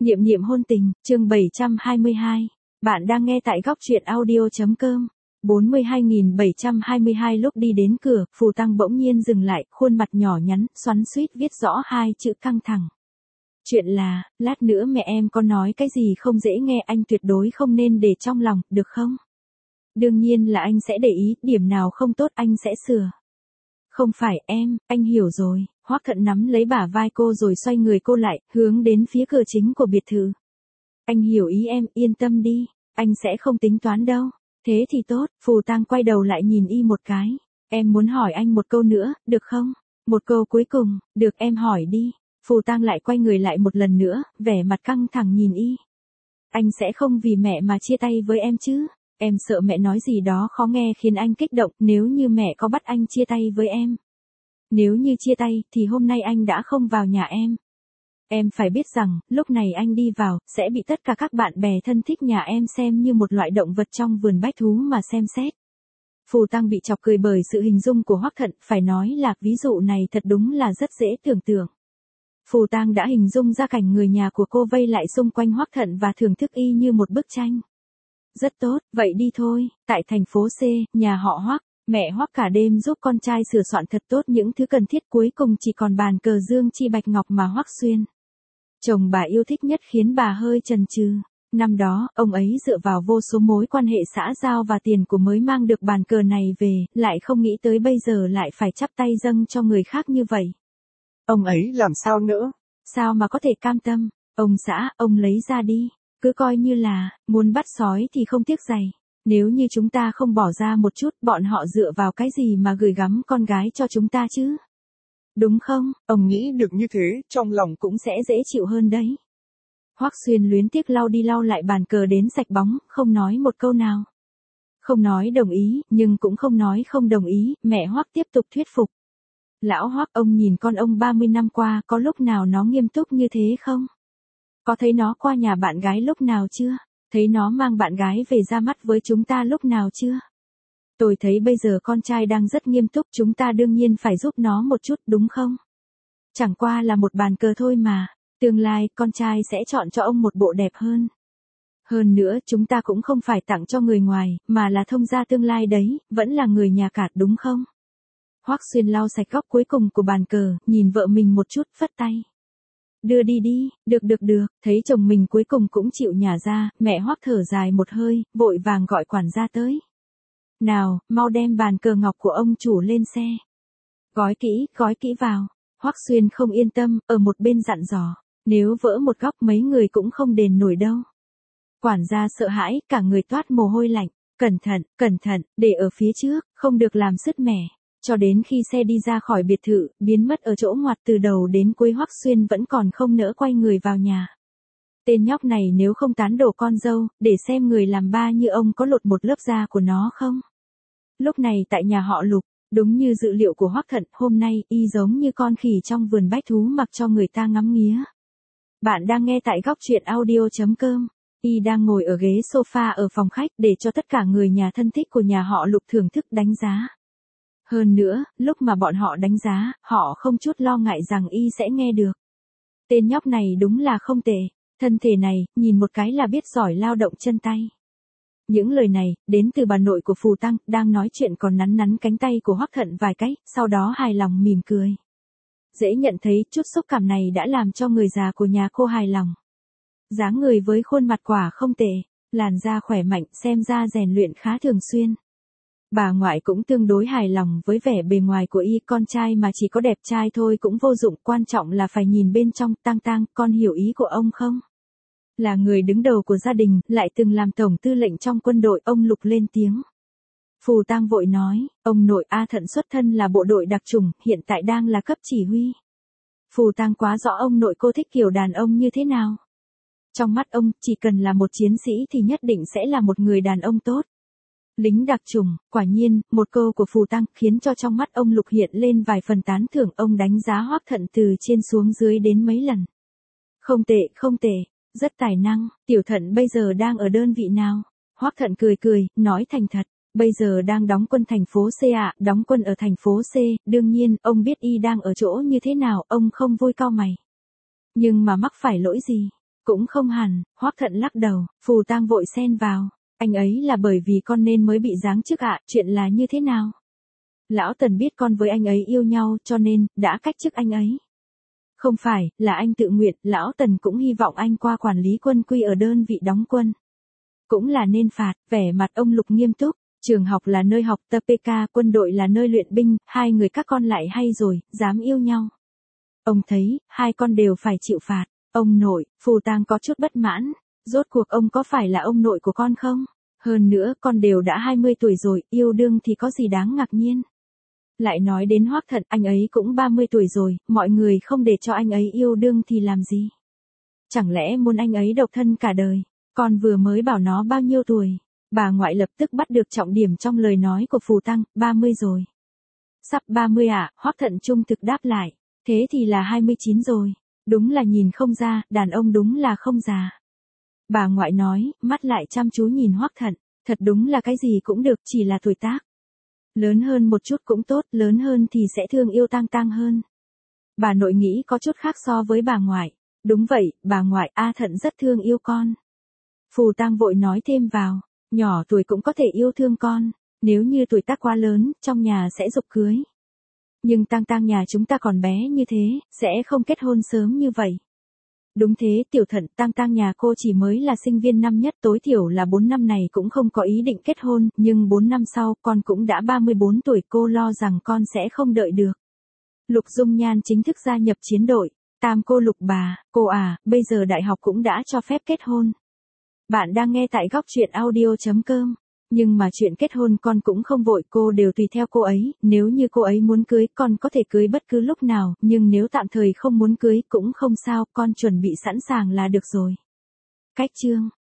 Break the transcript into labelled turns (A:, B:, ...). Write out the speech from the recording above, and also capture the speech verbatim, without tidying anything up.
A: Niệm niệm hôn tình, chương bảy trăm hai mươi hai. Bạn đang nghe tại góc truyện audio.com. bốn mươi hai nghìn bảy trăm hai mươi hai lúc đi đến cửa, Phù Tăng bỗng nhiên dừng lại, khuôn mặt nhỏ nhắn, xoắn xuýt viết rõ hai chữ căng thẳng. Chuyện là, lát nữa mẹ em có nói cái gì không dễ nghe anh tuyệt đối không nên để trong lòng, được không? Đương nhiên là anh sẽ để ý, điểm nào không tốt anh sẽ sửa. Không phải em, anh hiểu rồi. Hoắc Thận nắm lấy bả vai cô rồi xoay người cô lại, hướng đến phía cửa chính của biệt thự. Anh hiểu ý em, yên tâm đi, anh sẽ không tính toán đâu. Thế thì tốt, Phù Tăng quay đầu lại nhìn y một cái. Em muốn hỏi anh một câu nữa, được không? Một câu cuối cùng, được em hỏi đi. Phù Tăng lại quay người lại một lần nữa, vẻ mặt căng thẳng nhìn y. Anh sẽ không vì mẹ mà chia tay với em chứ? Em sợ mẹ nói gì đó khó nghe khiến anh kích động, nếu như mẹ có bắt anh chia tay với em. Nếu như chia tay, thì hôm nay anh đã không vào nhà em. Em phải biết rằng, lúc này anh đi vào, sẽ bị tất cả các bạn bè thân thích nhà em xem như một loại động vật trong vườn bách thú mà xem xét. Phù Tăng bị chọc cười bởi sự hình dung của Hoắc Thận, phải nói là ví dụ này thật đúng là rất dễ tưởng tượng. Phù Tăng đã hình dung ra cảnh người nhà của cô vây lại xung quanh Hoắc Thận và thưởng thức y như một bức tranh. Rất tốt, vậy đi thôi, tại thành phố C, nhà họ Hoắc. Mẹ Hoắc cả đêm giúp con trai sửa soạn thật tốt những thứ cần thiết, cuối cùng chỉ còn bàn cờ dương chi bạch ngọc mà Hoắc Xuyên. Chồng bà yêu thích nhất khiến bà hơi chần chừ. Năm đó, ông ấy dựa vào vô số mối quan hệ xã giao và tiền của mới mang được bàn cờ này về, lại không nghĩ tới bây giờ lại phải chắp tay dâng cho người khác như vậy.
B: Ông ấy làm sao nữa?
A: Sao mà có thể cam tâm? Ông xã, ông lấy ra đi. Cứ coi như là, muốn bắt sói thì không tiếc giày. Nếu như chúng ta không bỏ ra một chút, bọn họ dựa vào cái gì mà gửi gắm con gái cho chúng ta chứ? Đúng không?
B: Ông nghĩ được như thế, trong lòng
A: cũng sẽ dễ chịu hơn đấy. Hoắc Xuyên luyến tiếc lau đi lau lại bàn cờ đến sạch bóng, không nói một câu nào. Không nói đồng ý, nhưng cũng không nói không đồng ý, mẹ Hoắc tiếp tục thuyết phục. Lão Hoắc, ông nhìn con ông ba mươi năm qua, có lúc nào nó nghiêm túc như thế không? Có thấy nó qua nhà bạn gái lúc nào chưa? Thấy nó mang bạn gái về ra mắt với chúng ta lúc nào chưa? Tôi thấy bây giờ con trai đang rất nghiêm túc, chúng ta đương nhiên phải giúp nó một chút, đúng không? Chẳng qua là một bàn cờ thôi mà, tương lai con trai sẽ chọn cho ông một bộ đẹp hơn. Hơn nữa, chúng ta cũng không phải tặng cho người ngoài, mà là thông gia tương lai đấy, vẫn là người nhà cả, đúng không? Hoắc Xuyên lau sạch góc cuối cùng của bàn cờ, nhìn vợ mình một chút, phất tay. Đưa đi đi, được được được, thấy chồng mình cuối cùng cũng chịu nhả ra, mẹ Hoắc thở dài một hơi, vội vàng gọi quản gia tới. Nào, mau đem bàn cờ ngọc của ông chủ lên xe. Gói kỹ, gói kỹ vào. Hoắc Xuyên không yên tâm, ở một bên dặn dò, nếu vỡ một góc mấy người cũng không đền nổi đâu. Quản gia sợ hãi, cả người toát mồ hôi lạnh, cẩn thận, cẩn thận, để ở phía trước, không được làm sứt mẻ. Cho đến khi xe đi ra khỏi biệt thự, biến mất ở chỗ ngoặt từ đầu đến cuối, Hoắc Xuyên vẫn còn không nỡ quay người vào nhà. Tên nhóc này nếu không tán đổ con dâu, để xem người làm ba như ông có lột một lớp da của nó không. Lúc này tại nhà họ Lục, đúng như dự liệu của Hoắc Thận, hôm nay, y giống như con khỉ trong vườn bách thú mặc cho người ta ngắm nghía. Bạn đang nghe tại góc truyện audio.com. Y đang ngồi ở ghế sofa ở phòng khách để cho tất cả người nhà thân thích của nhà họ Lục thưởng thức đánh giá. Hơn nữa, lúc mà bọn họ đánh giá, họ không chút lo ngại rằng y sẽ nghe được. Tên nhóc này đúng là không tệ, thân thể này, nhìn một cái là biết giỏi lao động chân tay. Những lời này, đến từ bà nội của Phù Tăng, đang nói chuyện còn nắn nắn cánh tay của Hoắc Thận vài cái, sau đó hài lòng mỉm cười. Dễ nhận thấy, chút xúc cảm này đã làm cho người già của nhà cô hài lòng. Dáng người với khuôn mặt quả không tệ, làn da khỏe mạnh, xem ra rèn luyện khá thường xuyên. Bà ngoại cũng tương đối hài lòng với vẻ bề ngoài của y, con trai mà chỉ có đẹp trai thôi cũng vô dụng, quan trọng là phải nhìn bên trong. Tang Tang, con hiểu ý của ông không? Là người đứng đầu của gia đình, lại từng làm tổng tư lệnh trong quân đội, ông Lục lên tiếng. Phù Tăng vội nói, ông nội A Thận xuất thân là bộ đội đặc chủng, hiện tại đang là cấp chỉ huy. Phù Tăng quá rõ ông nội cô thích kiểu đàn ông như thế nào. Trong mắt ông, chỉ cần là một chiến sĩ thì nhất định sẽ là một người đàn ông tốt. Lính đặc chủng, quả nhiên, một câu của Phù Tăng khiến cho trong mắt ông Lục hiện lên vài phần tán thưởng, ông đánh giá Hoắc Thận từ trên xuống dưới đến mấy lần. Không tệ, không tệ, rất tài năng, Tiểu Thận bây giờ đang ở đơn vị nào? Hoắc Thận cười cười, nói thành thật, bây giờ đang đóng quân thành phố C ạ, à, đóng quân ở thành phố C, đương nhiên, ông biết y đang ở chỗ như thế nào, ông không vui cau mày. Nhưng mà mắc phải lỗi gì? Cũng không hẳn, Hoắc Thận lắc đầu, Phù Tang vội xen vào. Anh ấy là bởi vì con nên mới bị giáng chức ạ, chuyện là như thế nào? Lão Tần biết con với anh ấy yêu nhau cho nên, đã cách chức anh ấy. Không phải, là anh tự nguyện, Lão Tần cũng hy vọng anh qua quản lý quân quy ở đơn vị đóng quân. Cũng là nên phạt, vẻ mặt ông Lục nghiêm túc, trường học là nơi học tập pê ca, quân đội là nơi luyện binh, hai người các con lại hay rồi, dám yêu nhau. Ông thấy, hai con đều phải chịu phạt, ông nội, Phù Tang có chút bất mãn, rốt cuộc ông có phải là ông nội của con không? Hơn nữa, con đều đã hai mươi tuổi rồi, yêu đương thì có gì đáng ngạc nhiên. Lại nói đến Hoắc Thận, anh ấy cũng ba mươi tuổi rồi, mọi người không để cho anh ấy yêu đương thì làm gì? Chẳng lẽ muốn anh ấy độc thân cả đời? Con vừa mới bảo nó bao nhiêu tuổi? Bà ngoại lập tức bắt được trọng điểm trong lời nói của Phù Tang, ba mươi rồi. Sắp ba mươi à, Hoắc Thận trung thực đáp lại, thế thì là hai mươi chín rồi. Đúng là nhìn không ra, đàn ông đúng là không già. Bà ngoại nói, mắt lại chăm chú nhìn Hoắc Thận, thật đúng là cái gì cũng được, chỉ là tuổi tác. Lớn hơn một chút cũng tốt, lớn hơn thì sẽ thương yêu Tang Tang hơn. Bà nội nghĩ có chút khác so với bà ngoại. Đúng vậy, bà ngoại, A Thận rất thương yêu con. Phù Tang vội nói thêm vào, nhỏ tuổi cũng có thể yêu thương con, nếu như tuổi tác quá lớn, trong nhà sẽ giục cưới. Nhưng Tang Tang nhà chúng ta còn bé như thế, sẽ không kết hôn sớm như vậy. Đúng thế, Tiểu Thận, Tang Tang nhà cô chỉ mới là sinh viên năm nhất, tối thiểu là bốn năm này cũng không có ý định kết hôn, nhưng bốn năm sau, con cũng đã ba mươi bốn tuổi, cô lo rằng con sẽ không đợi được. Lục Dung Nhan chính thức gia nhập chiến đội, tam cô Lục bà, cô à, bây giờ đại học cũng đã cho phép kết hôn. Bạn đang nghe tại góc truyện audio chấm com. Nhưng mà chuyện kết hôn con cũng không vội, cô đều tùy theo cô ấy, nếu như cô ấy muốn cưới, con có thể cưới bất cứ lúc nào, nhưng nếu tạm thời không muốn cưới cũng không sao, con chuẩn bị sẵn sàng là được rồi. Cách chương